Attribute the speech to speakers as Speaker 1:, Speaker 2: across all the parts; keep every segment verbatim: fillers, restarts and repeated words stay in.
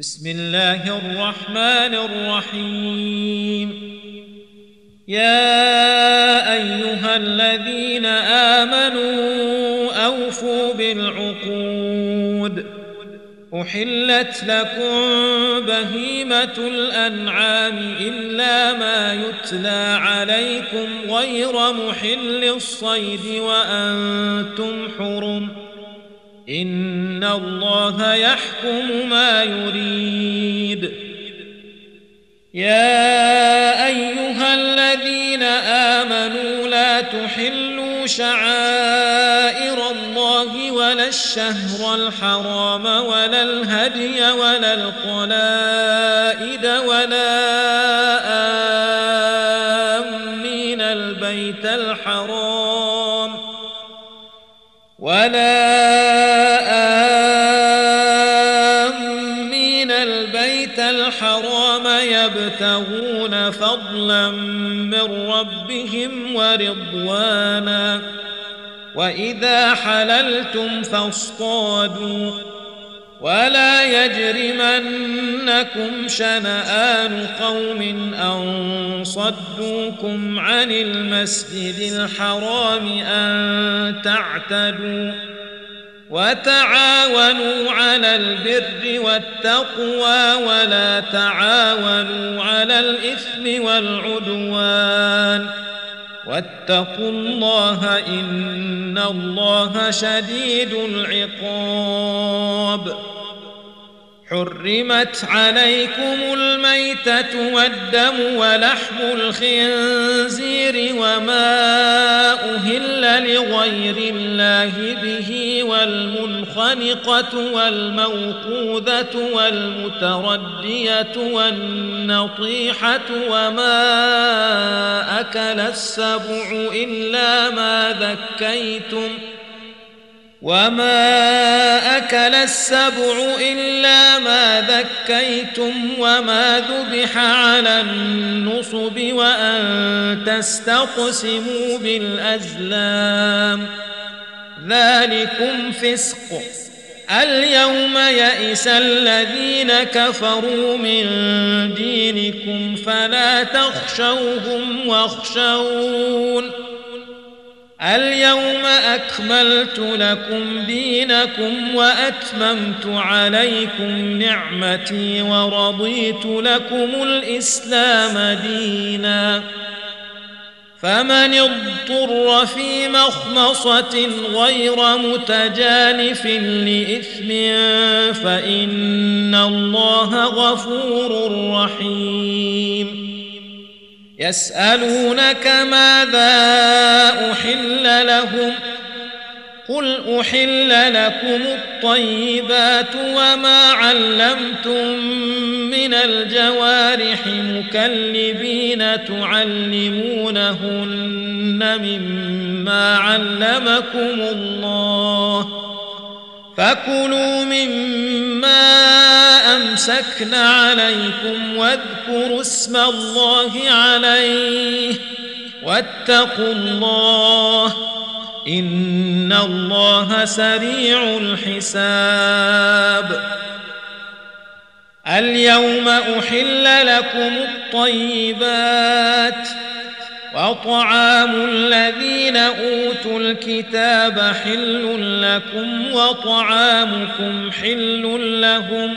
Speaker 1: بسم الله الرحمن الرحيم. يا أيها الذين آمنوا أوفوا بالعقود. أحلت لكم بهيمة الأنعام إلا ما يتلى عليكم غير محل الصيد وأنتم حرم، إن الله يحكم ما يريد. يا أيها الذين آمنوا لا تحلوا شعائر الله ولا الشهر الحرام ولا الهدي ولا القلائد ولا آمين البيت الحرام ولا آمين البيت الحرام يبتغون فضلا من ربهم ورضوانا، وإذا حللتم فاصطادوا، ولا يجرمنكم شنآن قوم أن صدوكم عن المسجد الحرام أن تعتدوا، وتعاونوا على البر والتقوى ولا تعاونوا على الإثم والعدوان، واتقوا الله إن الله شديد العقاب. حرمت عليكم الميتة والدم ولحم الخنزير وما أهل لغير الله به والمنخنقة والموقوذة والمتردية والنطيحة وما أكل السبع إلا ما ذكيتم وما أكل السبع إلا ما ذكيتم وما ذبح على النصب وأن تستقسموا بالأزلام، ذلكم فسق. اليوم يئس الذين كفروا من دينكم فلا تخشوهم واخشون. اليوم أكملت لكم دينكم وأتممت عليكم نعمتي ورضيت لكم الإسلام دينا. فمن اضطر في مخمصة غير متجانف لإثم فإن الله غفور رحيم. يسألونك ماذا أحل لهم، قل أحل لكم الطيبات وما علمتم من الجوارح مكلبين تعلمونهن مما علمكم الله، فكلوا مما أمسكن عليكم واذكروا اسم الله عليه واتقوا الله إن الله سريع الحساب. اليوم أحل لكم الطيبات، وطعام الذين أوتوا الكتاب حل لكم وطعامكم حل لهم،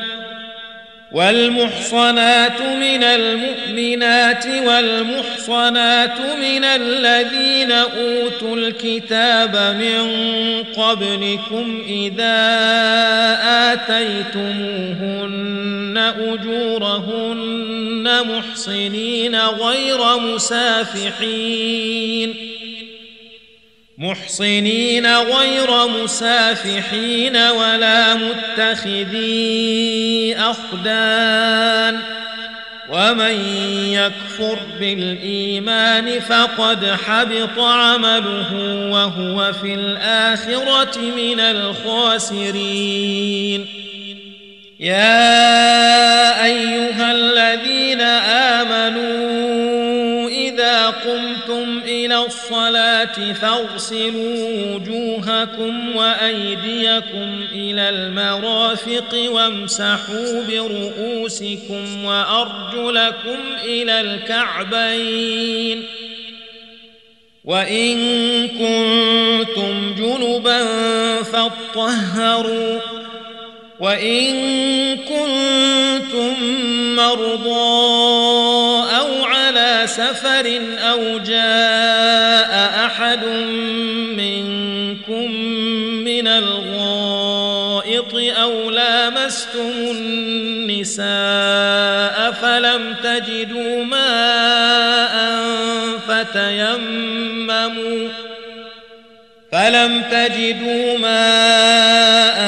Speaker 1: والمحصنات من المؤمنات والمحصنات من الذين أوتوا الكتاب من قبلكم إذا آتيتموهن أجورهن محصنين غير مسافحين محصنين غير مسافحين ولا متخذي أخدان، ومن يكفر بالإيمان فقد حبط عمله وهو في الآخرة من الخاسرين. يا أيها الذين آمنوا إذا قمتم إلى الصلاة الصلاة فاغسلوا وجوهكم وأيديكم إلى المرافق وامسحوا برؤوسكم وأرجلكم إلى الكعبين وإن كنتم جنبا فاطهروا وإن كنتم مرضى أو على سفر أو جاء أحد منكم من الغائط أو لامستم النساء فلم تجدوا ماء فتيمموا فلم تجدوا ماء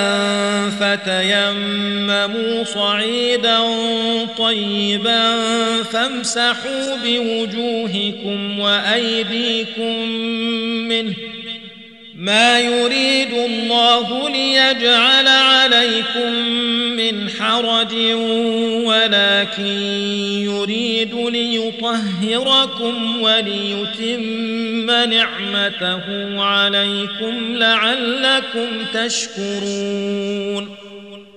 Speaker 1: فتيمموا صعيدا طيبا فامسحوا بوجوهكم وأيديكم منه ما يريد الله ليجعل عليكم من حرج ولكن يريد ليطهركم وليتم نعمته عليكم لعلكم تشكرون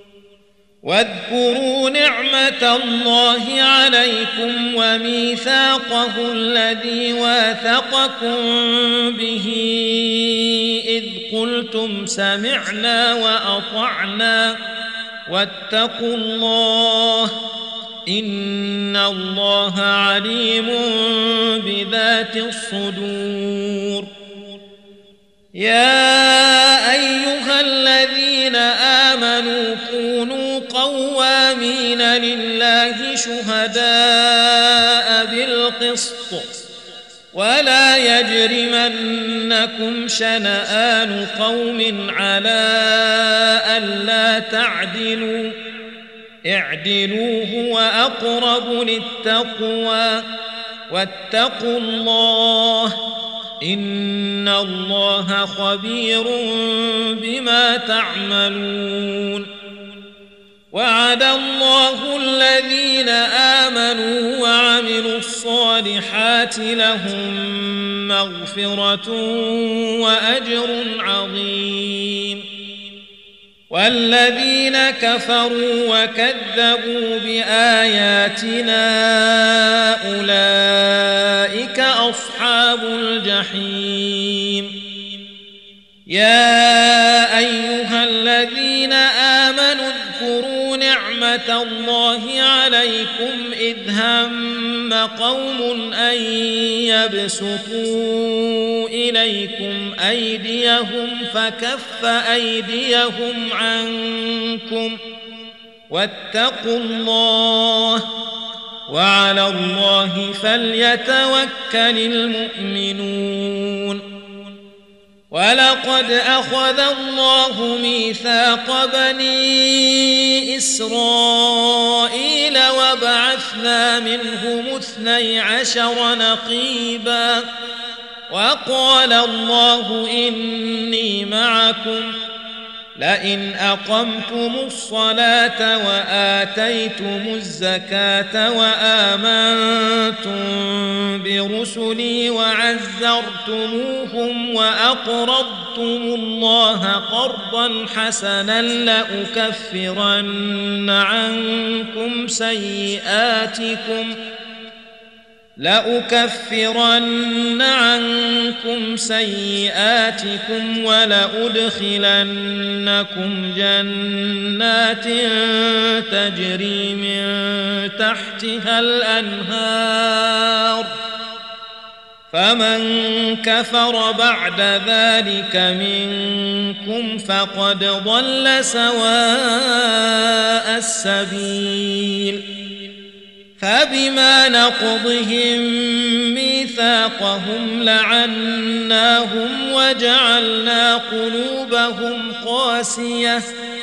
Speaker 1: واذكروا نعمة الله عليكم وميثاقه الذي واثقكم به إذ قلتم سمعنا وأطعنا واتقوا الله إن الله عليم بذات الصدور يا أيها الذين آمنوا كونوا قوامين لله شهداء بالقسط ولا يجرمنكم شنآن قوم على ألا تعدلوا اعدلوا هو أقرب للتقوى واتقوا الله إن الله خبير بما تعملون وعد الله الذين آمنوا وعملوا الصالحات لهم مغفرة وأجر عظيم والذين كفروا وكذبوا بآياتنا أولئك أصحاب الجحيم يا أيها الذين آمنوا اذكروا نعمة الله عليكم إذ هم قوم أن يبسطوا إليكم أيديهم فكف أيديهم عنكم واتقوا الله وعلى الله فليتوكل المؤمنون ولقد أخذ الله ميثاق بني إسرائيل وبعثنا منهم اثني عشر نقيبا وقال الله إني معكم لئن أقمتم الصلاة وآتيتم الزكاة وآمنتم برسلي وعزرتموهم وأقرضتم الله قرضا حسنا لأكفرن عنكم سيئاتكم لأكفرن عنكم سيئاتكم ولأدخلنكم جنات تجري من تحتها الأنهار فمن كفر بعد ذلك منكم فقد ضل سواء السبيل فبما نقضهم ميثاقهم لعناهم وجعلنا قلوبهم قاسية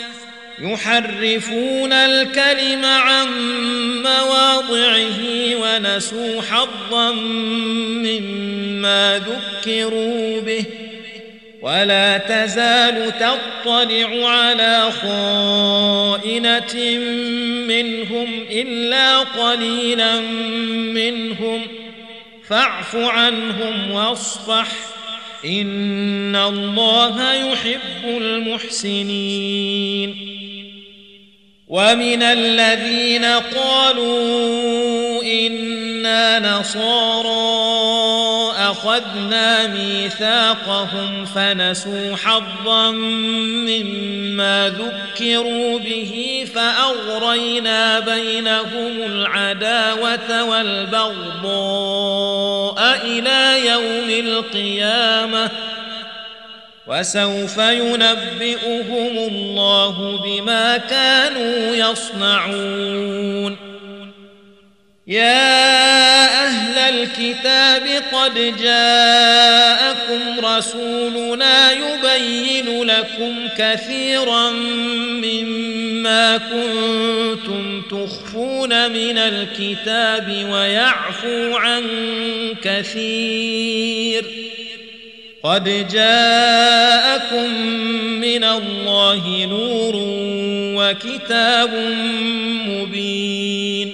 Speaker 1: يحرفون الكلم عن مواضعه ونسوا حظا مما ذكروا به ولا تزال تطلع على خائنة منهم إلا قليلا منهم فاعف عنهم واصفح إن الله يحب المحسنين. ومن الذين قالوا إنا نصارى أخذنا ميثاقهم فنسوا حظا مما ذكروا به فأغرينا بينهم العداوة والبغضاء إلى يوم القيامة وسوف ينبئهم الله بما كانوا يصنعون. يا أهل الكتاب قد جاءكم رسولنا يبين لكم كثيرا مما كنتم تخفون من الكتاب ويعفو عن كثير. قد جاءكم من الله نور وكتاب مبين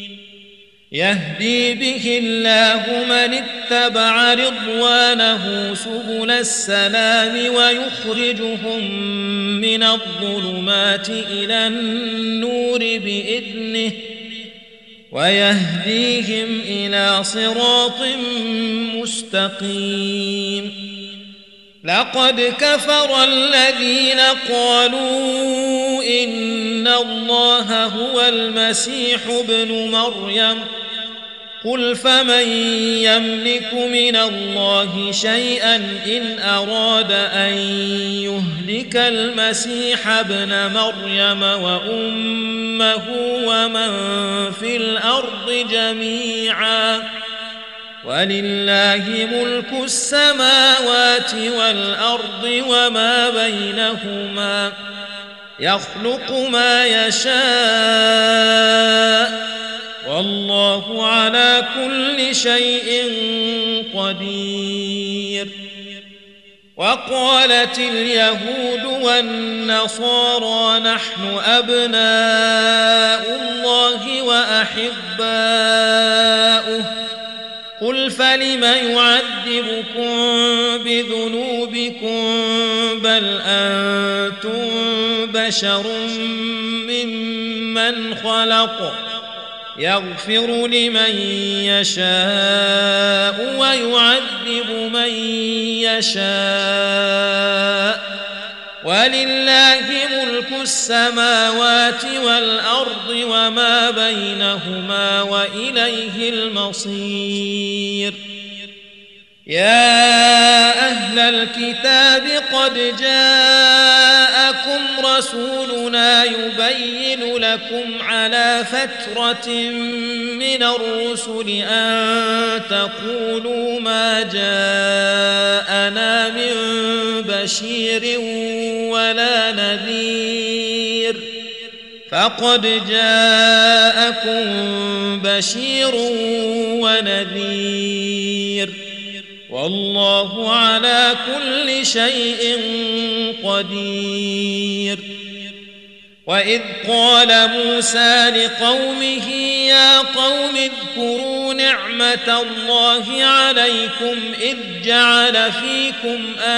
Speaker 1: يهدي به الله من اتبع رضوانه سبل السلام ويخرجهم من الظلمات إلى النور بإذنه ويهديهم إلى صراط مستقيم. لقد كفر الذين قالوا إن الله هو المسيح ابن مريم قل فمن يملك من الله شيئا إن أراد أن يهلك المسيح ابن مريم وأمه ومن في الأرض جميعا ولله ملك السماوات والأرض وما بينهما يخلق ما يشاء والله على كل شيء قدير. وقالت اليهود والنصارى نحن أبناء الله وأحباؤه قل فلم يعذبكم بذنوبكم بل أنتم بشر ممن خلق يغفر لمن يشاء ويعذب من يشاء ولله ملك السماوات والأرض وما بينهما وإليه المصير. يا أهل الكتاب قد جاءكم رسولنا يبين لكم على فترة من الرسل أن تقولوا ما جاءنا من بشير ولا نذير فقد جاءكم بشير ونذير والله على كل شيء قدير. وإذ قال موسى لقومه يا قوم اذكروا نعمة الله عليكم إذ جعل فيكم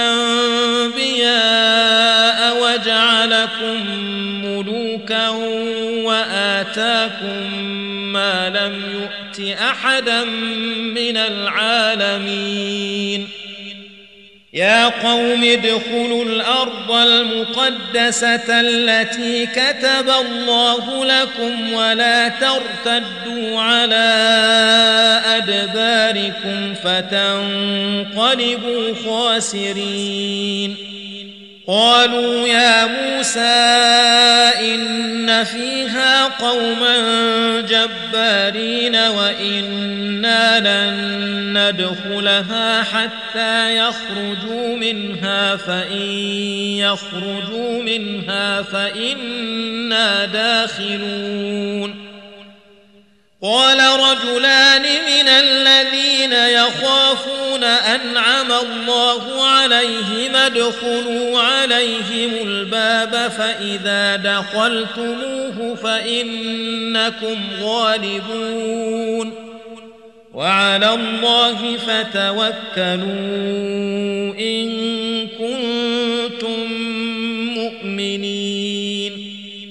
Speaker 1: أنبياء وجعلكم ملوكا وآتاكم ما لم يؤت أحدا من العالمين. يا قوم ادخلوا الأرض المقدسة التي كتب الله لكم ولا ترتدوا على أدباركم فتنقلبوا خاسرين. قالوا يا موسى إن فيها قوما جبارين وإنا لن ندخلها حتى يخرجوا منها فإن يخرجوا منها فإنا داخلون. قال رجلان من الذين يخافون أنعم الله عليهم ادخلوا عليهم الباب فإذا دخلتموه فإنكم غالبون وعلى الله فتوكلوا إن كنتم مؤمنين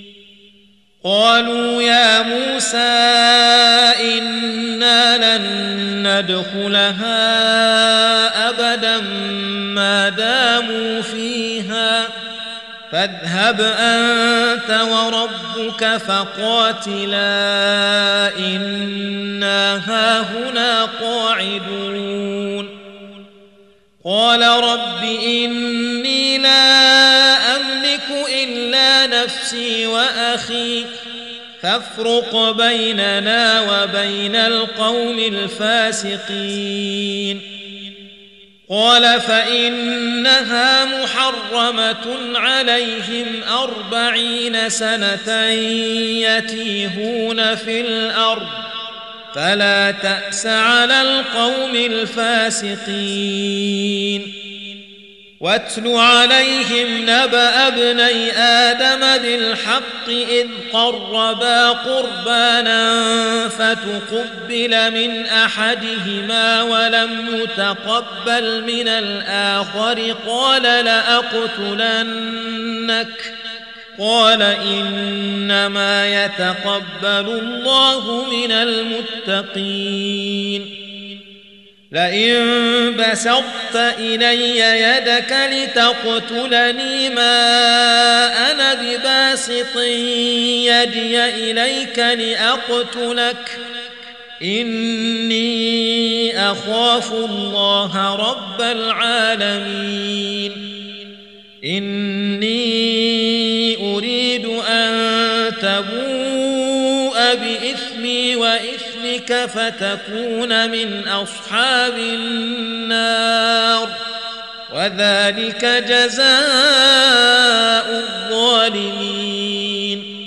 Speaker 1: قالوا يا موسى إنا لن ندخلها أبدا ما داموا فيها فاذهب أنت وربك فقاتلا إنا هاهنا قاعدون قال رب إني لا أملك إلا نفسي وأخي فافرق بيننا وبين القوم الفاسقين قال فإنها محرمة عليهم أربعين سنة يتيهون في الأرض فلا تأس على القوم الفاسقين واتل عليهم نبأ ابني آدم بالحق إذ قربا قربانا فتقبل من أحدهما ولم يتقبل من الآخر قال لأقتلنك قال إنما يتقبل الله من المتقين لئن بسطت إلي يدك لتقتلني ما أنا بباسط يدي إليك لأقتلك إني أخاف الله رب العالمين إني أريد أن تبوء بإثمي وإثمك فتكون من أصحاب النار وذلك جزاء الظالمين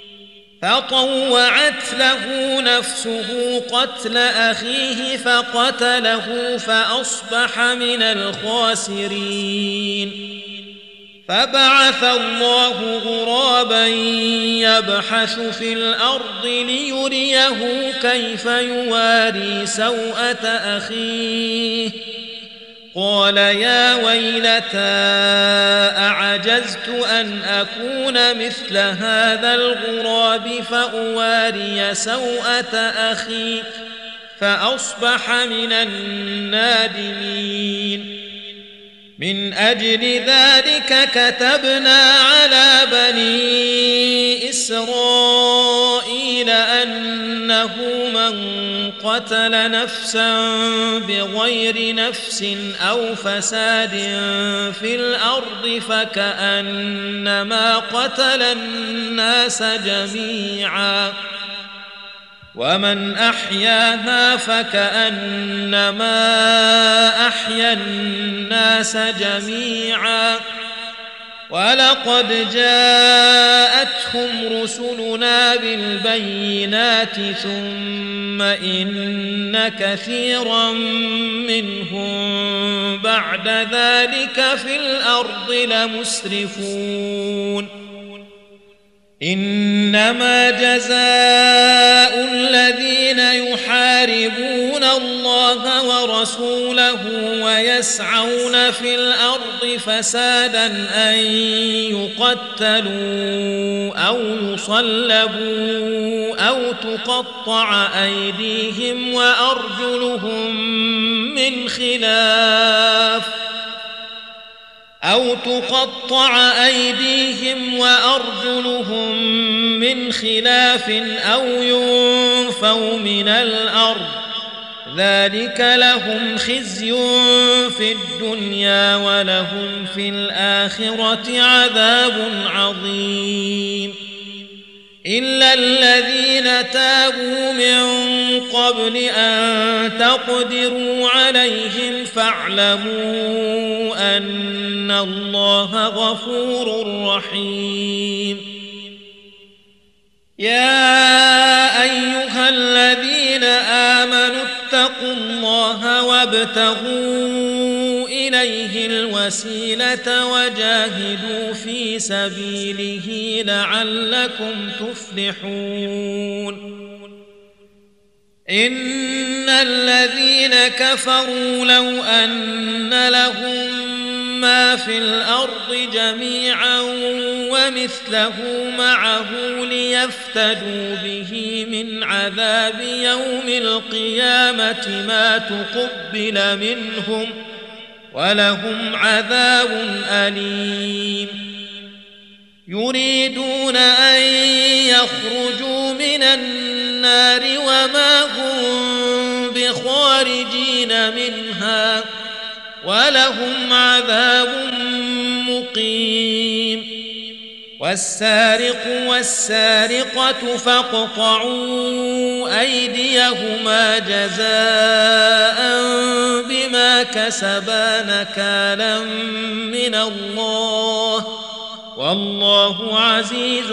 Speaker 1: فطوعت له نفسه قتل أخيه فقتله فأصبح من الخاسرين فبعث الله غرابا يبحث في الأرض ليريه كيف يواري سوءة أخيه قال يا ويلتى أعجزت أن أكون مثل هذا الغراب فأواري سوءة أخي فأصبح من النادمين من أجل ذلك كتبنا على بني إسرائيل أنه من قتل نفسا بغير نفس أو فساد في الأرض فكأنما قتل الناس جميعا ومن أحياها فكأنما أحيا الناس جميعا ولقد جاءتهم رسلنا بالبينات ثم إن كثيرا منهم بعد ذلك في الأرض لمسرفون إنما جزاء الذين يحاربون الله ورسوله ويسعون في الأرض فسادا أن يقتلوا أو يصلبوا أو تقطع أيديهم وأرجلهم من خلاف أو تقطع أيديهم وأرجلهم من خلاف أو ينفوا من الأرض ذلك لهم خزي في الدنيا ولهم في الآخرة عذاب عظيم إلا الذين تابوا من قبل أن تقدروا عليهم فاعلموا أن الله غفور رحيم يا أيها الذين آمنوا اتقوا الله وابتغوا إليه الوسيلة وجاهدوا في سبيله لعلكم تفلحون إن الذين كفروا لو أن لهم ما في الأرض جميعا ومثله معه ليفتدوا به من عذاب يوم القيامة ما تقبل منهم ولهم عذاب أليم يريدون أن يخرجوا من النار وما هم بخارجين منها ولهم عذاب مقيم والسارق والسارقة فاقطعوا أيديهما جزاء بما كسبا نكالا من الله والله عزيز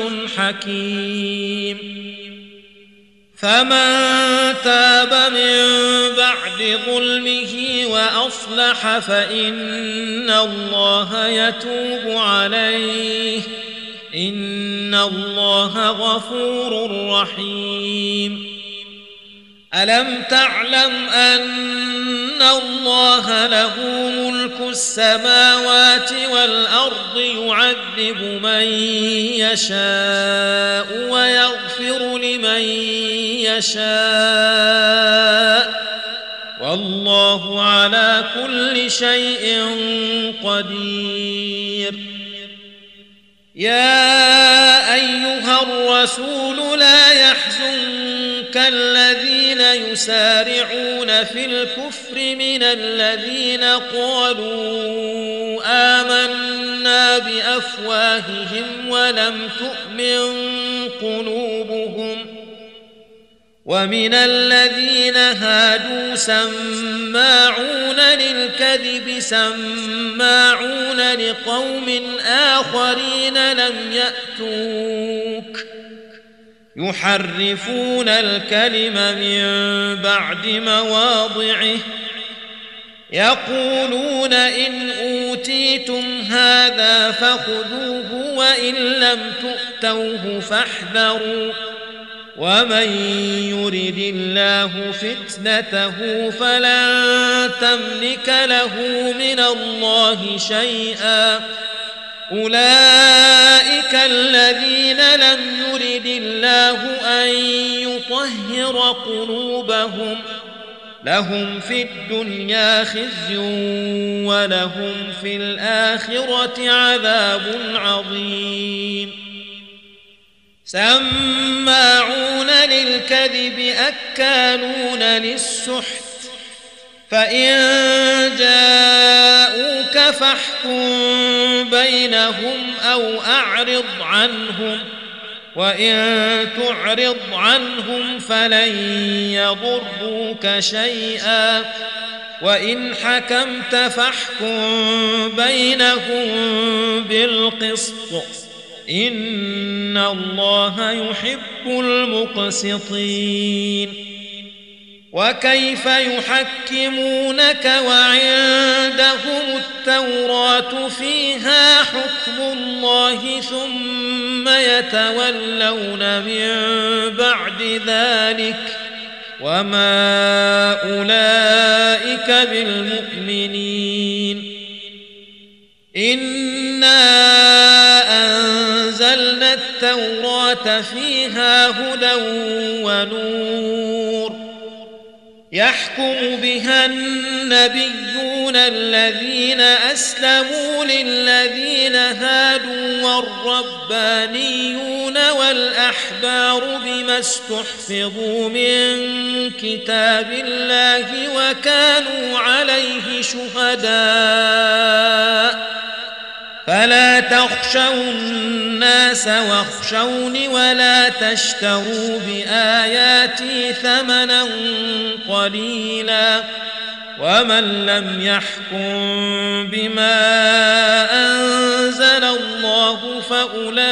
Speaker 1: حكيم فمن تاب من بعد ظلمه وأصلح فإن الله يتوب عليه إن الله غفور رحيم ألم تعلم أن الله له ملك السماوات والأرض يعذب من يشاء ويغفر لمن يشاء والله على كل شيء قدير يا أيها الرسول لا يحزنك الذين يسارعون في الكفر من الذين قالوا آمنا بأفواههم ولم تؤمن قلوبهم ومن الذين هادوا سماعون للكذب سماعون لقوم آخرين لم يأتوك يحرفون الكلم من بعد مواضعه يقولون إن أوتيتم هذا فخذوه وإن لم تؤتوه فاحذروا ومن يرد الله فتنته فلن تملك له من الله شيئا أولئك الذين لم يرد الله أن يطهر قلوبهم لهم في الدنيا خزي ولهم في الآخرة عذاب عظيم سماعون للكذب أكالون للسحت فإن جاءوك فاحكم بينهم أو أعرض عنهم وإن تعرض عنهم فلن يضروك شيئا وإن حكمت فاحكم بينهم بالقسط إن الله يحب المقسطين وكيف يحكمونك وعندهم التوراة فيها حكم الله ثم يتولون من بعد ذلك وما أولئك بالمؤمنين إنا أنزلنا التوراة فيها هدى ونور يحكم بها النبيون الذين أسلموا للذين هادوا والربانيون والأحبار بما استحفظوا من كتاب الله وكانوا عليه شهداء فلا تخشوا الناس واخشوني ولا تشتروا بآياتي ثمنا قليلا ومن لم يحكم بما أنزل الله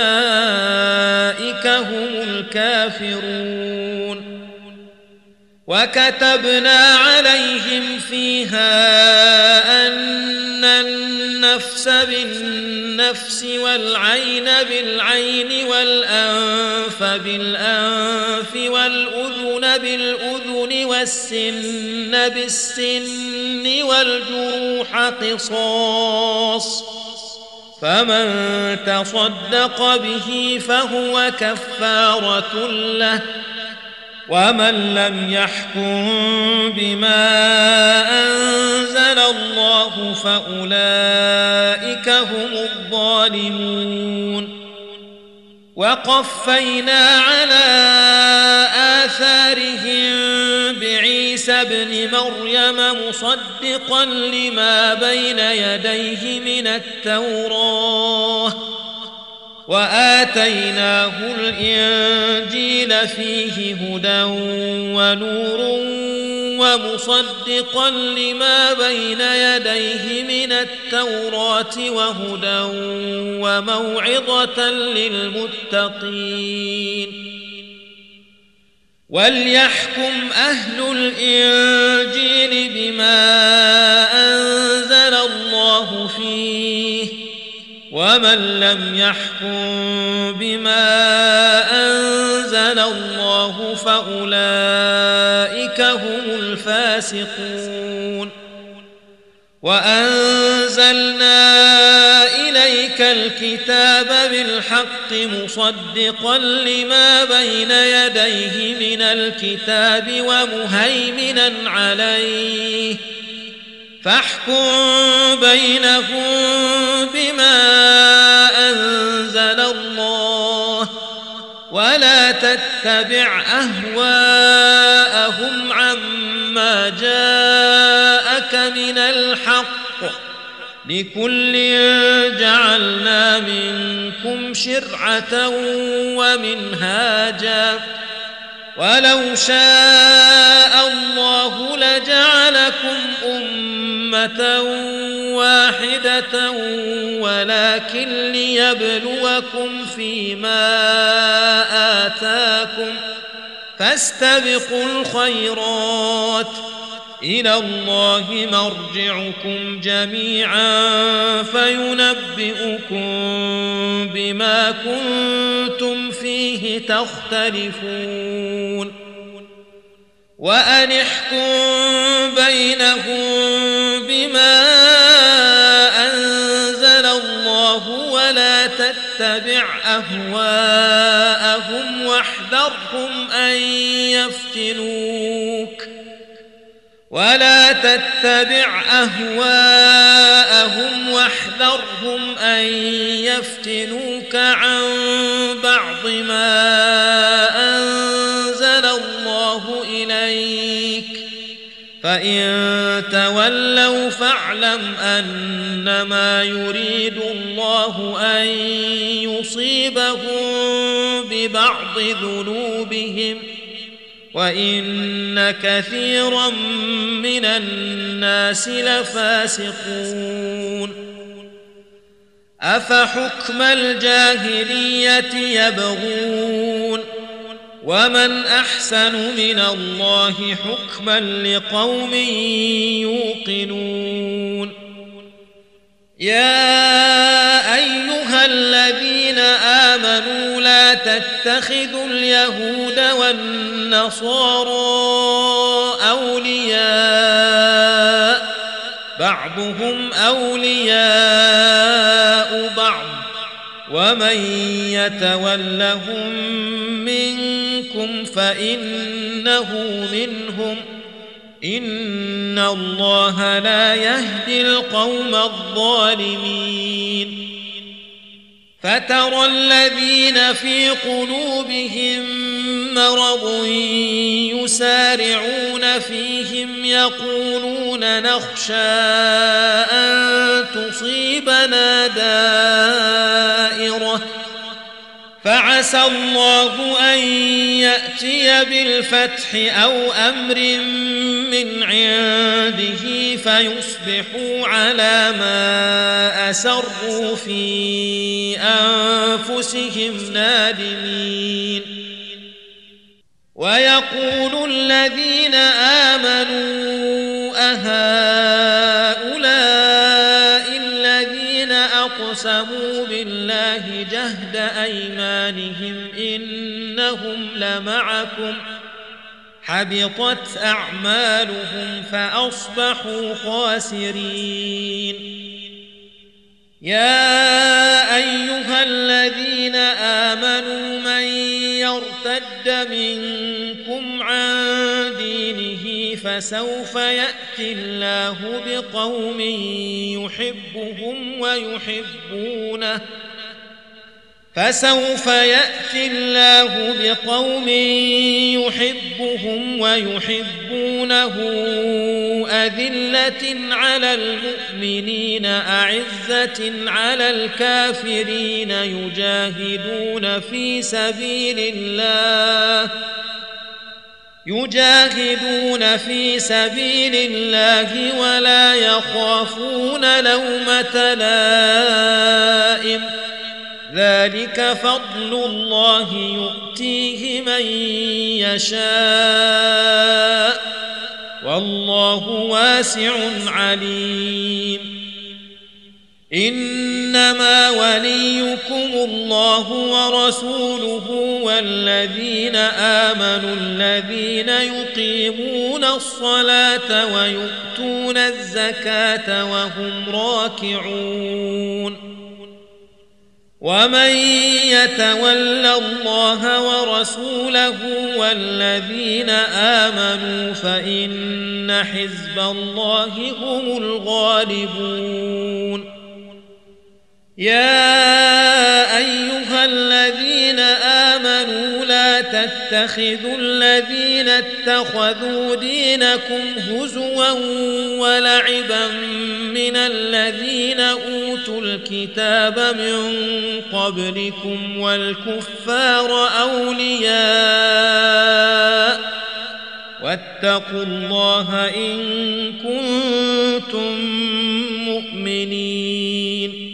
Speaker 1: فأولئك هم الكافرون وكتبنا عليهم فيها أن النفس بالنفس والعين بالعين والأنف بالأنف والأذن بالأذن والسن بالسن والجروح قصاص، فمن تصدق به فهو كفارة له، ومن لم يحكم بما أنزل الله فأولئك هم الظالمون. وقفينا على آثارهم بعيسى ابن مريم مصدقا لما بين يديه من التوراة، وآتيناه الإنجيل فيه هدى ونور ومصدقا لما بين يديه من التوراة وهدى وموعظة للمتقين. وليحكم أهل الإنجيل بما أنزل الله فيه، ومن لم يحكم بما أنزل الله فأولئك هم الفاسقون. وأنزلنا إليك الكتاب بالحق مصدقا لما بين يديه من الكتاب ومهيمنا عليه، فاحكم بينهم بما أنزل الله، ولا تتبع أهواءهم عما جاءك من الحق، لكل جعلنا منكم شرعة ومنهاجا، ولو شاء الله لجعلكم أمة واحدة ولكن ليبلوكم فيما آتاكم، فاستبقوا الخيرات، إلى الله مرجعكم جميعا فينبئكم بما كنتم فيه تختلفون. وأن احكم بينهم بما أنزل الله ولا تتبع أهواءهم واحذرهم أن يفتنوك ولا تتبع أهواءهم واحذرهم أن يفتنوك عن بعض ما أنزل الله إليك، فإن تولوا فاعلم أنما يريد الله أن يصيبهم ببعض ذنوبهم، وإن كثيرا من الناس لفاسقون. أفحكم الجاهلية يبغون، ومن أحسن من الله حكما لقوم يوقنون. يا أيها الذين آمنوا لا تتخذوا اليهود والنصارى أولياء، بعضهم أولياء بعض، ومن يتولهم منكم فإنه منهم، إن الله لا يهدي القوم الظالمين. فترى الذين في قلوبهم مرض يسارعون فيهم يقولون نخشى أن تصيبنا دائرة، فعسى الله أن يأتي بالفتح أو أمر من عنده فيصبحوا على ما أسروا في أنفسهم نادمين. ويقول الذين آمنوا أهؤلاء الذين أقسموا بالله جهد أيمانهم إنهم لمعكم حبطت أعمالهم فأصبحوا خاسرين. يا أيها الذين آمنوا من يرتد منكم عن دينه فسوف يأتي الله بقوم يحبهم ويحبونه فسوف يأتي الله بقوم يحبهم ويحبونه أذلة على المؤمنين أعزة على الكافرين يجاهدون في سبيل الله يجاهدون في سبيل الله ولا يخافون لومة لائم ذلك فضل الله يؤتيه من يشاء والله واسع عليم. إنما وليكم الله ورسوله والذين آمنوا الذين يقيمون الصلاة ويؤتون الزكاة وهم راكعون. ومن يتول الله ورسوله والذين آمنوا فإن حزب الله هم الغالبون. يا أيها الذين آمنوا لا تتخذوا الذين اتخذوا دينكم هزوا ولعبا من الذين أوتوا الكتاب من قبلكم والكفار أولياء واتقوا الله إن كنتم مؤمنين.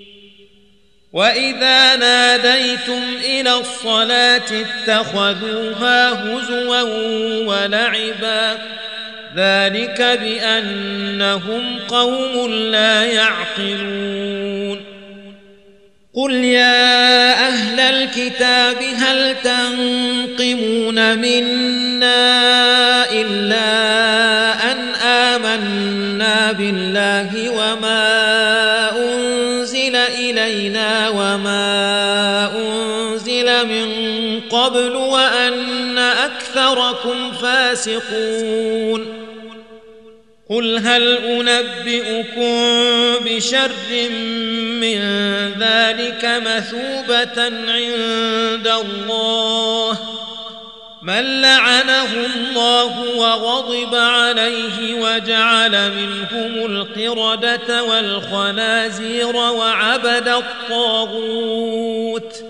Speaker 1: وإذا ناديتم إلى الصلاة اتخذوها هزوا ولعبا ذلك بأنهم قوم لا يعقلون. قل يا أهل الكتاب هل تنقمون منا إلا أن آمنا بالله وما أنزل إلينا وما أنزل من قبل وأن أكثركم فاسقون. قل هل أنبئكم بشر من ذلك مثوبة عند الله من لعنه الله وغضب عليه وجعل منهم القردة والخنازير وعبد الطاغوت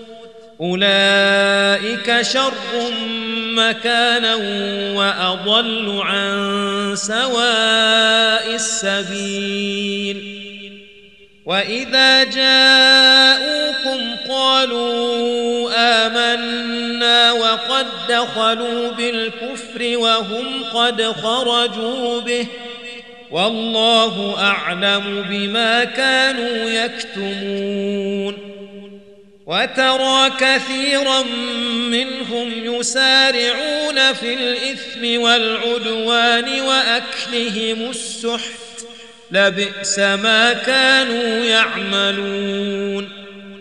Speaker 1: أولئك شر مكانا وأضل عن سواء السبيل. وإذا جاءوكم قالوا آمنا وقد دخلوا بالكفر وهم قد خرجوا به والله أعلم بما كانوا يكتمون. وترى كثيرا منهم يسارعون في الإثم والعدوان وأكلهم السحت لبئس ما كانوا يعملون.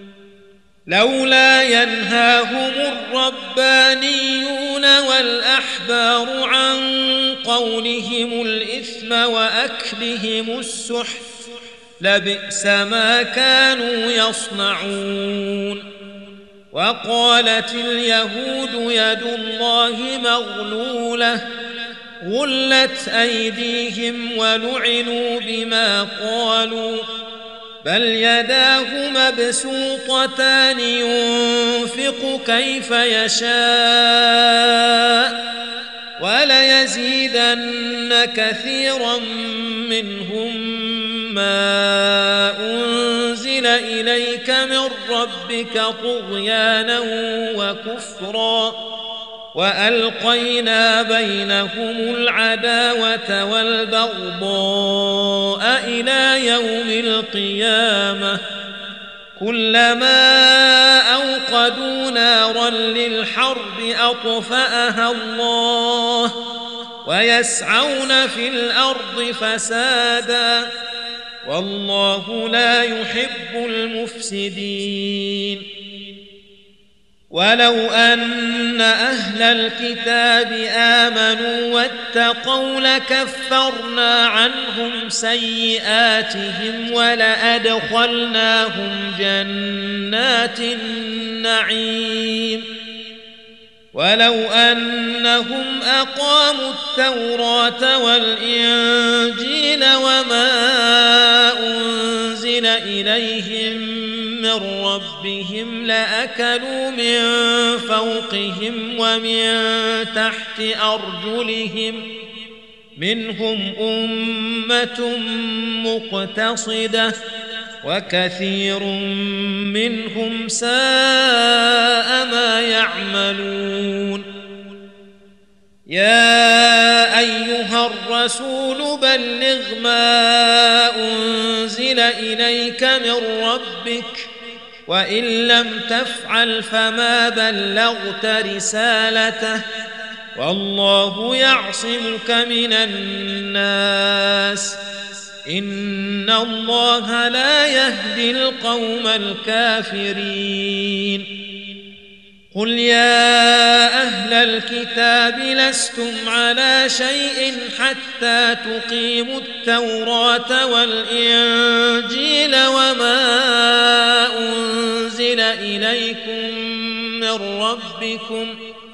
Speaker 1: لولا ينهاهم الربانيون والأحبار عن قولهم الإثم وأكلهم السحت لبئس ما كانوا يصنعون. وقالت اليهود يد الله مغلولة غلت أيديهم ولعنوا بما قالوا بل يداه مبسوطتان ينفق كيف يشاء وليزيدن كثيرا منهم ما أنزل إليك من ربك طغيانا وكفرا وألقينا بينهم العداوة والبغضاء إلى يوم القيامة كلما أوقدوا نارا للحرب أطفأها الله ويسعون في الأرض فسادا والله لا يحب المفسدين. ولو أن أهل الكتاب آمنوا واتقوا لكفرنا عنهم سيئاتهم ولأدخلناهم جنات النعيم ولو أنهم أقاموا التوراة والإنجيل وما أنزل إليهم من ربهم لأكلوا من فوقهم ومن تحت أرجلهم منهم أمة مقتصدة وكثير منهم ساء ما يعملون. يا أيها الرسول بلغ ما أنزل إليك من ربك وإن لم تفعل فما بلغت رسالته والله يعصمك من الناس إن الله لا يهدي القوم الكافرين. قل يا أهل الكتاب لستم على شيء حتى تقيموا التوراة والإنجيل وما أنزل إليكم من ربكم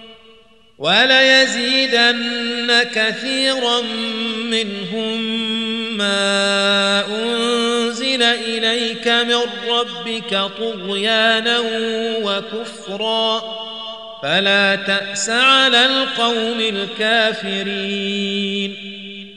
Speaker 1: وليزيدن كثيرا منهم ما أنزل إليك من ربك طغيانا وكفرا فلا تأس على القوم الكافرين.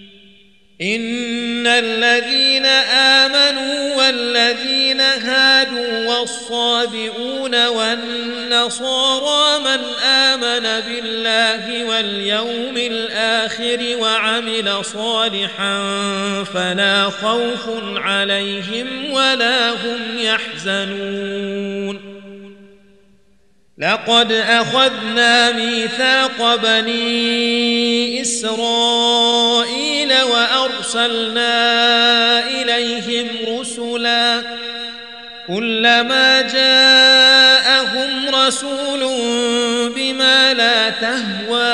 Speaker 1: إن الذين آمنوا والذين هادوا والصابئون والنصارى من آمن بالله واليوم الآخر وعمل صالحا فلا خوف عليهم ولا هم يحزنون. لقد أخذنا ميثاق بني إسرائيل وأرسلنا إليهم رسلا كلما جاءهم رسول بما لا تهوى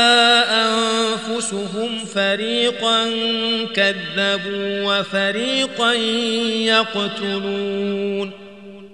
Speaker 1: أنفسهم فريقا كذبوا وفريقا يقتلون.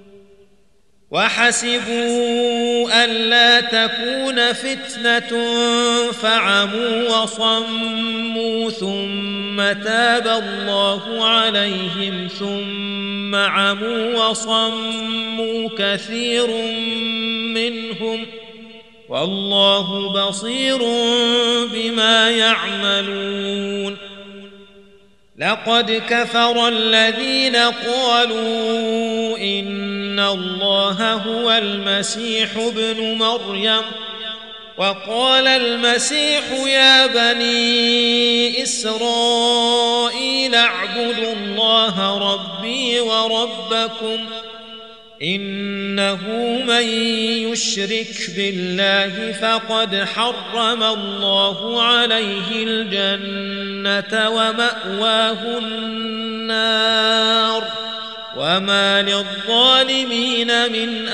Speaker 1: وحسبوا ألا تكون فتنة فعموا وصموا ثم تاب الله عليهم ثم عموا وصموا كثير منهم والله بصير بما يعملون. لقد كفر الذين قالوا إن الله هو المسيح ابن مريم وقال المسيح يا بني إسرائيل اعبدوا الله ربي وربكم إنه من يشرك بالله فقد حرم الله عليه الجنة ومأواه النار وما للظالمين من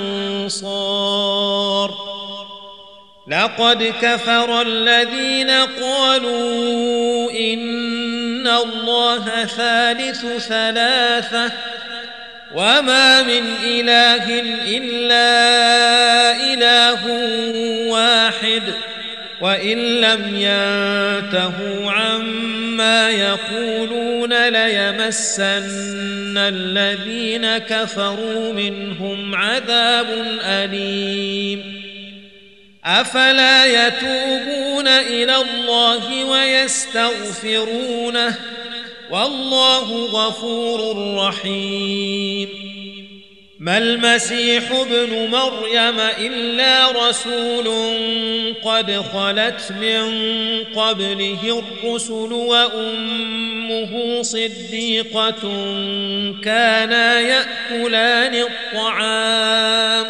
Speaker 1: أنصار. لقد كفر الذين قالوا إن الله ثالث ثلاثة وما من إله إلا إله واحد وإن لم ينتهوا عما يقولون ليمسن الذين كفروا منهم عذاب أليم. أفلا يتوبون إلى الله ويستغفرونه والله غفور رحيم. ما المسيح ابن مريم إلا رسول قد خلت من قبله الرسل وأمه صديقة كانا يأكلان الطعام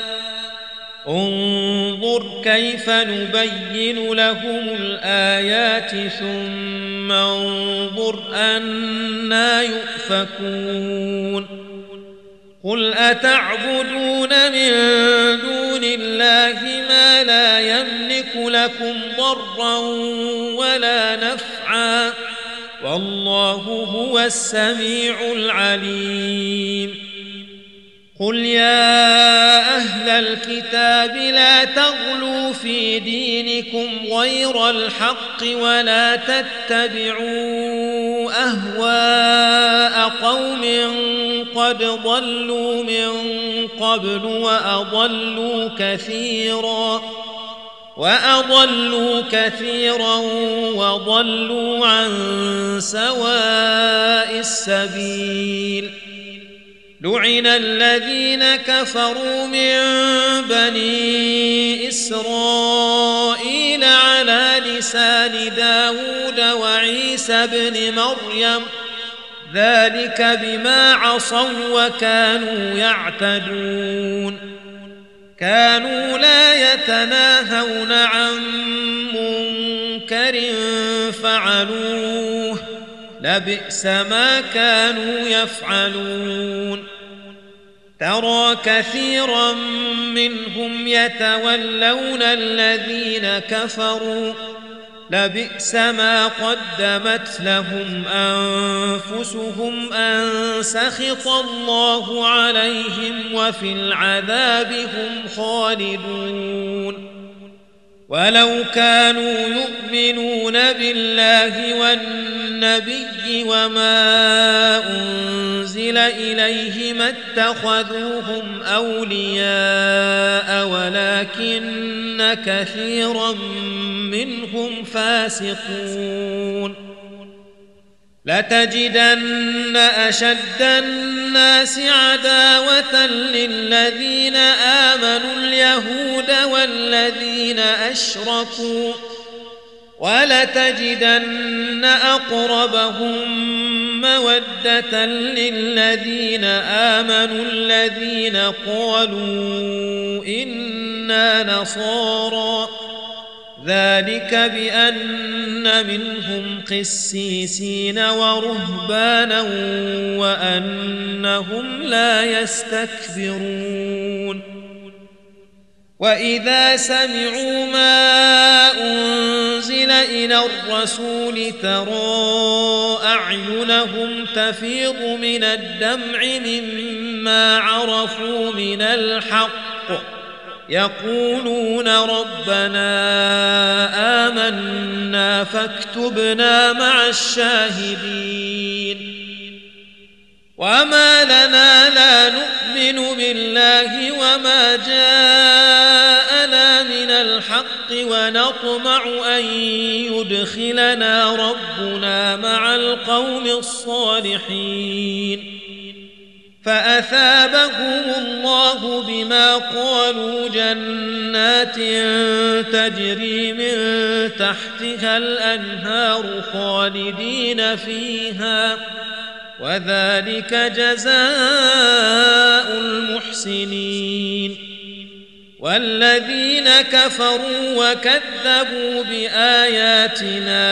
Speaker 1: انظر كيف نبين لهم الآيات ثم انظر أنى يؤفكون قل أتعبدون من دون الله ما لا يملك لكم ضرا ولا نفعا والله هو السميع العليم قل يا أهل الكتاب لا تغلوا في دينكم غير الحق ولا تتبعوا أهواء قوم قد ضلوا من قبل وأضلوا كثيرا وأضلوا كثيرا وضلوا عن سواء السبيل لعن الذين كفروا من بني إسرائيل على لسان داود وعيسى بن مريم ذلك بما عصوا وكانوا يعتدون كانوا لا يتناهون عن منكر فعلوه لبئس ما كانوا يفعلون ترى كثيرا منهم يتولون الذين كفروا لبئس ما قدمت لهم أنفسهم أن سخط الله عليهم وفي العذاب هم خالدون ولو كانوا يؤمنون بالله والنبي وما أنزل إليه ما اتخذوهم أولياء ولكن كثيرا منهم فاسقون لتجدن أشد الناس عداوة للذين آمنوا اليهود والذين أشركوا ولتجدن أقربهم مودة للذين آمنوا الذين قالوا إنا نصارى ذلك بأن منهم قسيسين ورهبانا وأنهم لا يستكبرون وإذا سمعوا ما أنزل إلى الرسول ترى أعينهم تفيض من الدمع مما عرفوا من الحق يقولون ربنا آمنا فاكتبنا مع الشاهدين وما لنا لا نؤمن بالله وما جاءنا من الحق ونطمع أن يدخلنا ربنا مع القوم الصالحين فأثابهم الله بما قالوا جنات تجري من تحتها الأنهار خالدين فيها وذلك جزاء المحسنين والذين كفروا وكذبوا بآياتنا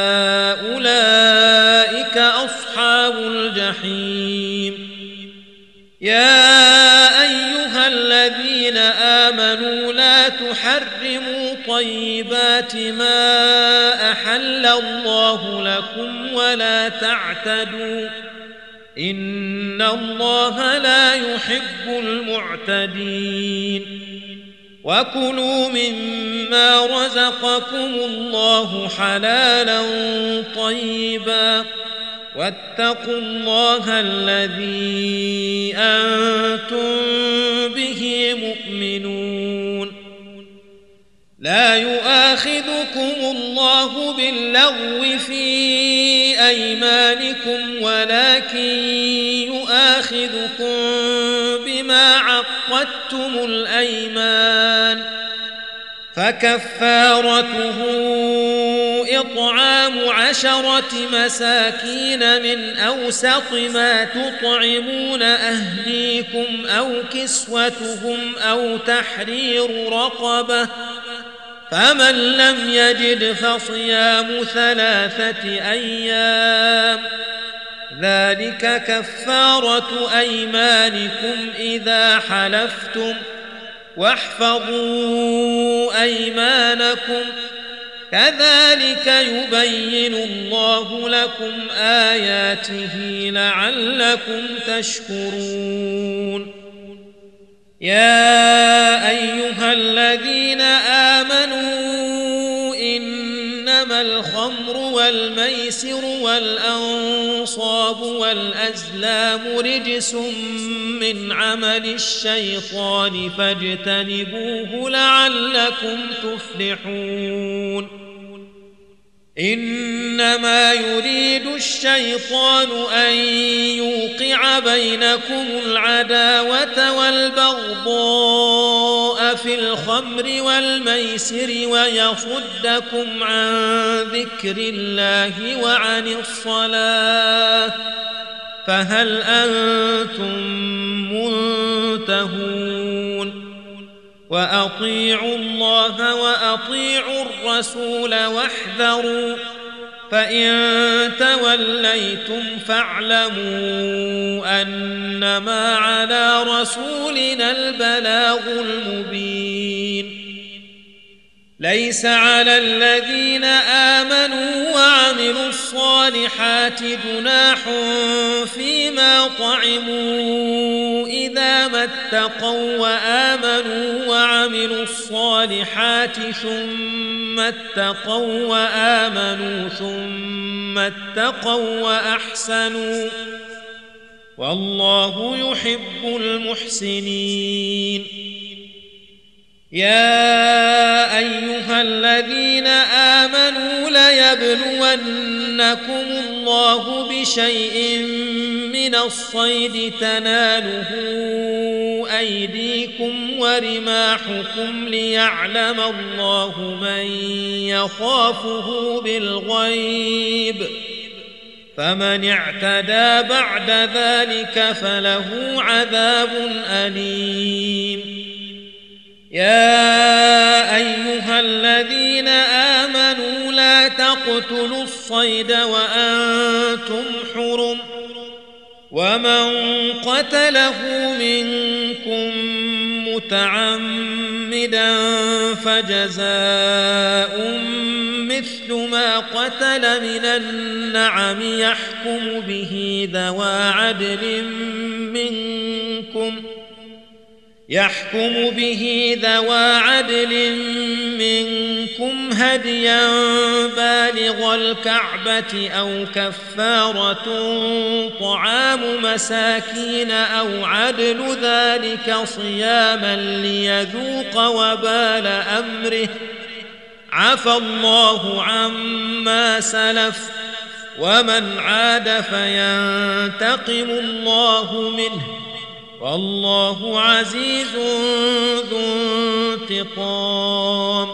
Speaker 1: أولئك أصحاب الجحيم يا أيها الذين آمنوا لا تحرموا طيبات ما أحل الله لكم ولا تعتدوا إن الله لا يحب المعتدين وكلوا مما رزقكم الله حلالا طيبا واتقوا الله الذي أنتم به مؤمنون لا يؤاخذكم الله باللغو في أيمانكم ولكن يؤاخذكم بما عقدتم عقدتم الأيمان فكفارته إطعام عشرة مساكين من أوسط ما تطعمون أهليكم أو كسوتهم أو تحرير رقبة، فمن لم يجد فصيام ثلاثة أيام، ذلك كفارة أيمانكم إذا حلفتم، واحفظوا أيمانكم، كذلك يبين الله لكم آياته لعلكم تشكرون. يا أيها الذين آمنوا إنما الخمر والميسر والأنصاب والأزلام رجس من عمل الشيطان فاجتنبوه لعلكم تفلحون. إنما يريد الشيطان أن يوقع بينكم العداوة والبغضاء في الخمر والميسر ويصدكم عن ذكر الله وعن الصلاة، فهل أنتم منتهون؟ وأطيعوا الله وأطيعوا الرسول واحذروا، فإن توليتم فاعلموا أنما على رسولنا البلاغ المبين. ليس على الذين آمنوا وعملوا الصالحات جناح فيما طعموا إذا ما اتقوا وآمنوا وعملوا الصالحات ثم اتقوا وآمنوا ثم اتقوا وأحسنوا، والله يحب المحسنين. يا أيها الذين آمنوا ليبلونكم الله بشيء من الصيد تناله أيديكم ورماحكم ليعلم الله من يخافه بالغيب، فمن اعتدى بعد ذلك فله عذاب أليم. يا أيها الذين آمنوا لا تقتلوا الصيد وأنتم حرم، ومن قتله منكم متعمدا فجزاء مثل ما قتل من النعم يحكم به ذوى عدل منكم يحكم به ذوى عدل منكم هديا بالغ الكعبة أو كفارة طعام مساكين أو عدل ذلك صياما ليذوق وبال أمره، عفى الله عما سلف، ومن عاد فينتقم الله منه، والله عزيز ذو انتقام.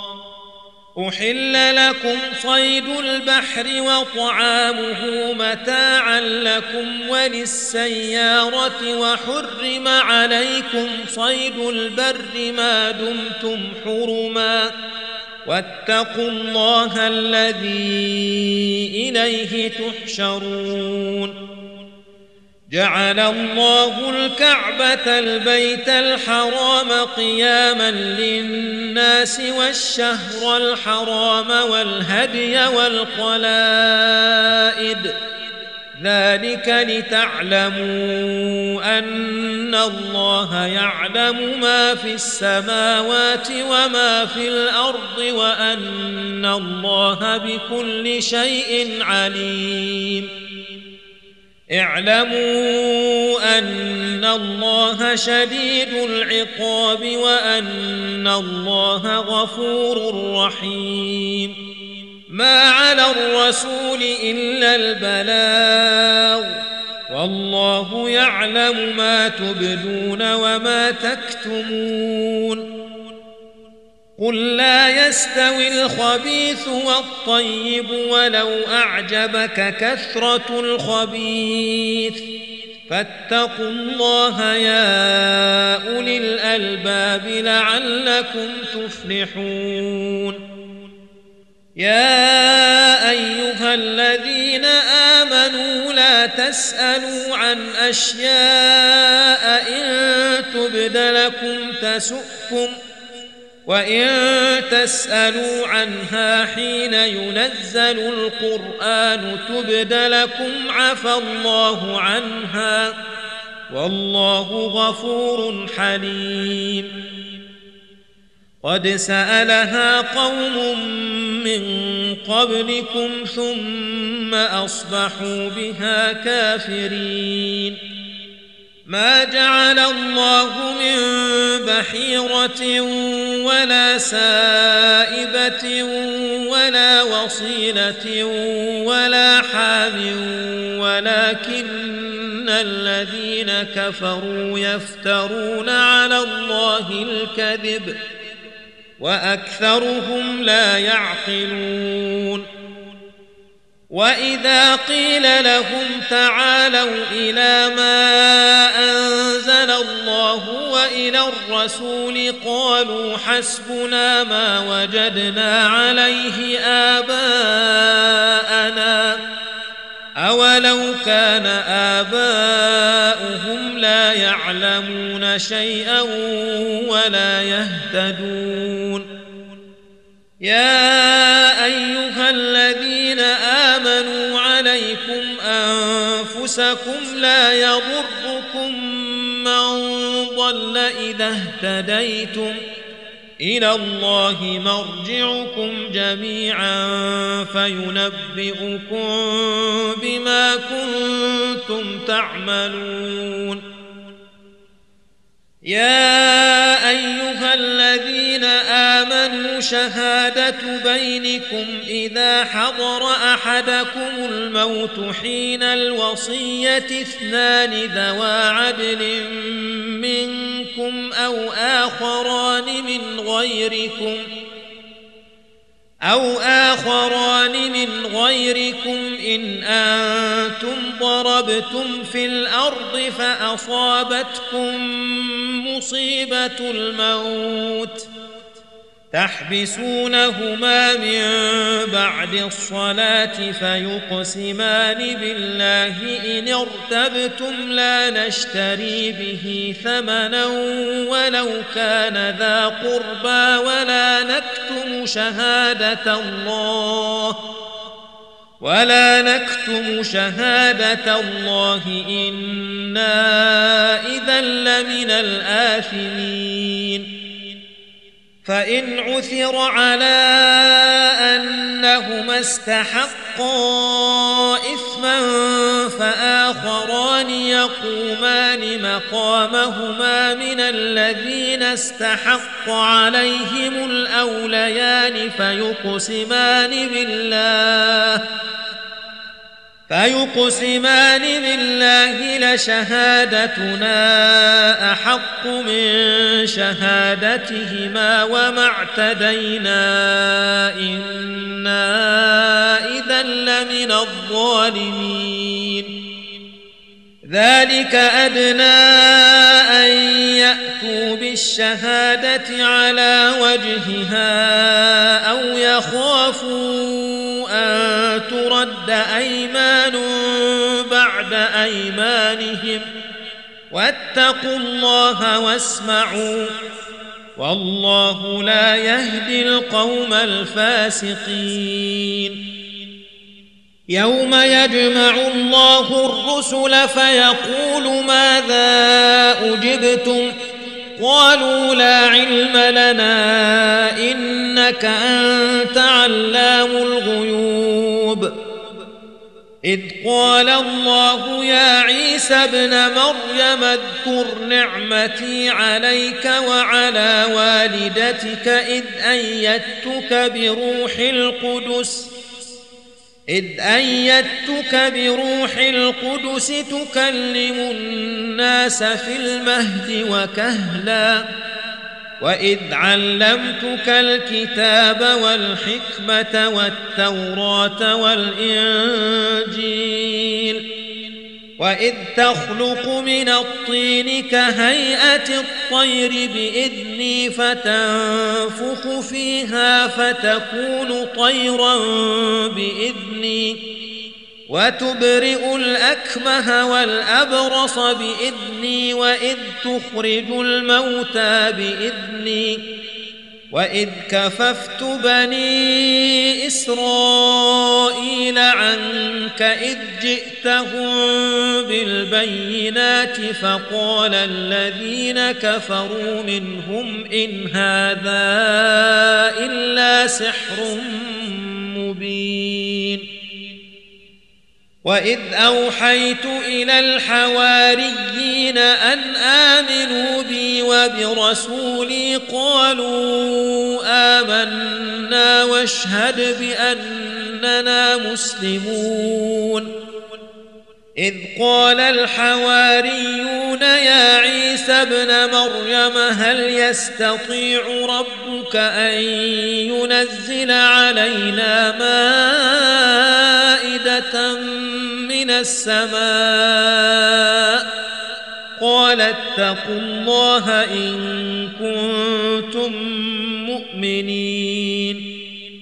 Speaker 1: أحل لكم صيد البحر وطعامه متاعا لكم وللسيارة، وحرم عليكم صيد البر ما دمتم حرما، واتقوا الله الذي إليه تحشرون. جعل الله الكعبة البيت الحرام قياما للناس والشهر الحرام والهدي والقلائد، ذلك لتعلموا أن الله يعلم ما في السماوات وما في الأرض وأن الله بكل شيء عليم. اعلموا أن الله شديد العقاب وأن الله غفور رحيم. ما على الرسول إلا البلاغ، والله يعلم ما تبدون وما تكتمون قل لا يستوي الخبيث والطيب ولو أعجبك كثرة الخبيث فاتقوا الله يا أولي الألباب لعلكم تفلحون يا أيها الذين آمنوا لا تسألوا عن أشياء إن تبد لكم تسؤكم وإن تسألوا عنها حين ينزل القرآن تبد لكم عفى الله عنها والله غفور حليم قد سألها قوم من قبلكم ثم أصبحوا بها كافرين ما جعل الله من بحيرة ولا سائبة ولا وصيلة ولا حام ولكن الذين كفروا يفترون على الله الكذب وأكثرهم لا يعقلون وإذا قيل لهم تعالوا إلى ما أنزل الله وإلى الرسول قالوا حسبنا ما وجدنا عليه آباءنا أولو كان آباؤهم لا يعلمون شيئا ولا يهتدون يا أيها الذين آمنوا عليكم أنفسكم لا يضركم من ضل إذا اهتديتم إلى الله مرجعكم جميعا فينبئكم بما كنتم تعملون يا أيها الذين آمنوا شهادة بينكم إذا حضر أحدكم الموت حين الوصية اثنان ذوا عدل منكم أو آخران من غيركم أو آخران من غيركم إن أنتم ضربتم في الأرض فأصابتكم مصيبة الموت تحبسونهما من بعد الصلاة فيقسمان بالله إن ارتبتم لا نشتري به ثمنا ولو كان ذا قربى ولا نكتم شهادة الله ولا نكتم شهادة الله إنا إذا لمن الآثمين فإن عثر على أنهما استحقا إثما فآخران يقومان مقامهما من الذين استحق عليهم الأوليان فيقسمان بالله فيقسمان بالله لشهادتنا أحق من شهادتهما وما اعتدينا إنا إذا لمن الظالمين ذلك أدنى أن يأتوا بالشهادة على وجهها أو يخافوا أن ترد أيمان بعد أيمانهم واتقوا الله واسمعوا والله لا يهدي القوم الفاسقين يوم يجمع الله الرسل فيقول ماذا أجبتم قالوا لا علم لنا إنك أنت علام الغيوب إذ قال الله يا عيسى ابن مريم اذكر نعمتي عليك وعلى والدتك إذ أيدتك بروح القدس إذ أيدتك بروح القدس تكلم الناس في المهد وكهلا وإذ علمتك الكتاب والحكمة والتوراة والإنجيل وإذ تخلق من الطين كهيئة الطير بإذني فتنفخ فيها فتكون طيرا بإذني وتبرئ الأكمه والأبرص بإذني وإذ تخرج الموتى بإذني وإذ كففت بني إسرائيل عنك إذ جئتهم بالبينات فقال الذين كفروا منهم إن هذا إلا سحر مبين وإذ أوحيت إلى الحواريين أن آمنوا بي وبرسولي قالوا آمنا واشهد بأننا مسلمون إذ قال الحواريون يا عيسى ابن مريم هل يستطيع ربك أن ينزل علينا مائدة من السماء قال اتقوا الله إن كنتم مؤمنين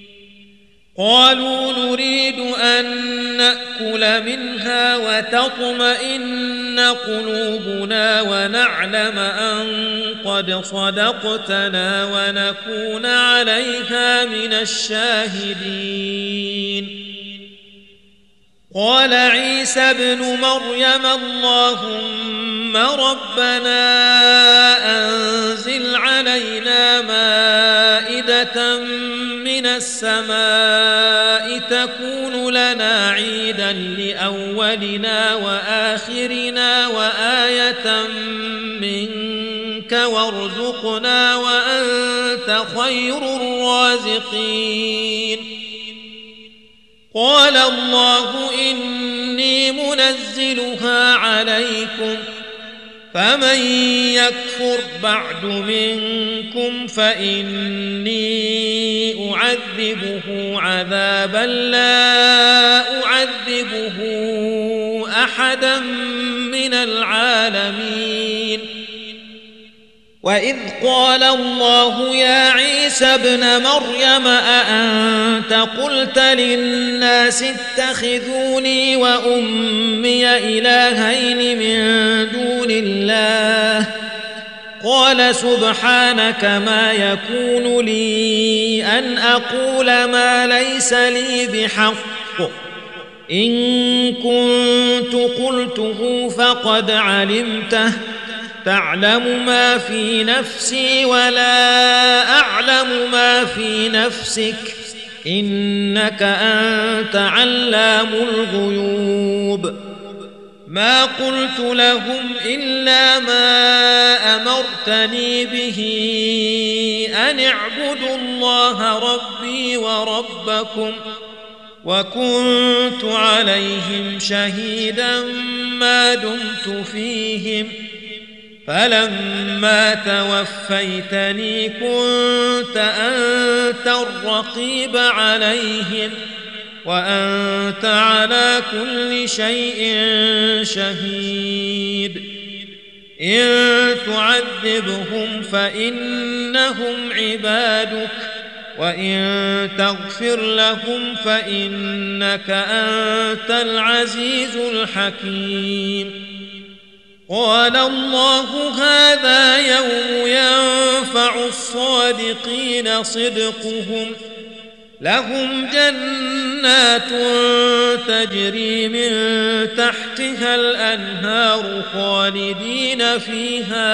Speaker 1: قالوا نريد أن نأكل منها وتطمئن قلوبنا ونعلم أن قد صدقتنا ونكون عليها من الشاهدين قال عيسى ابن مريم اللهم ربنا أنزل علينا مائدة من السماء تكون لنا عيدا لأولنا وآخرنا وآية منك وارزقنا وأنت خير الرازقين قال الله إني منزلها عليكم فمن يكفر بعد منكم فإني أعذبه عذابا لا أعذبه أحدا من العالمين وإذ قال الله يا عيسى ابن مريم أأنت قلت للناس اتخذوني وأمي إلهين من دون الله قال سبحانك ما يكون لي أن أقول ما ليس لي بحق إن كنت قلته فقد علمته تعلم ما في نفسي ولا أعلم ما في نفسك إنك أنت علام الغيوب ما قلت لهم إلا ما أمرتني به أن اعبدوا الله ربي وربكم وكنت عليهم شهيدا ما دمت فيهم فلما توفيتني كنت أنت الرقيب عليهم وأنت على كل شيء شهيد إن تعذبهم فإنهم عبادك وإن تغفر لهم فإنك أنت العزيز الحكيم قال الله هذا يوم ينفع الصادقين صدقهم لهم جنات تجري من تحتها الأنهار خالدين فيها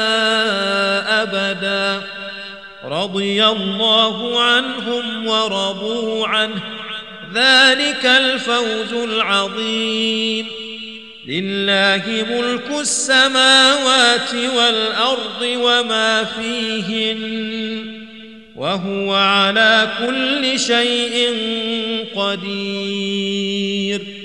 Speaker 1: أبدا رضي الله عنهم ورضوا عنه ذلك الفوز العظيم لله ملك السماوات والأرض وما فيهن وهو على كل شيء قدير.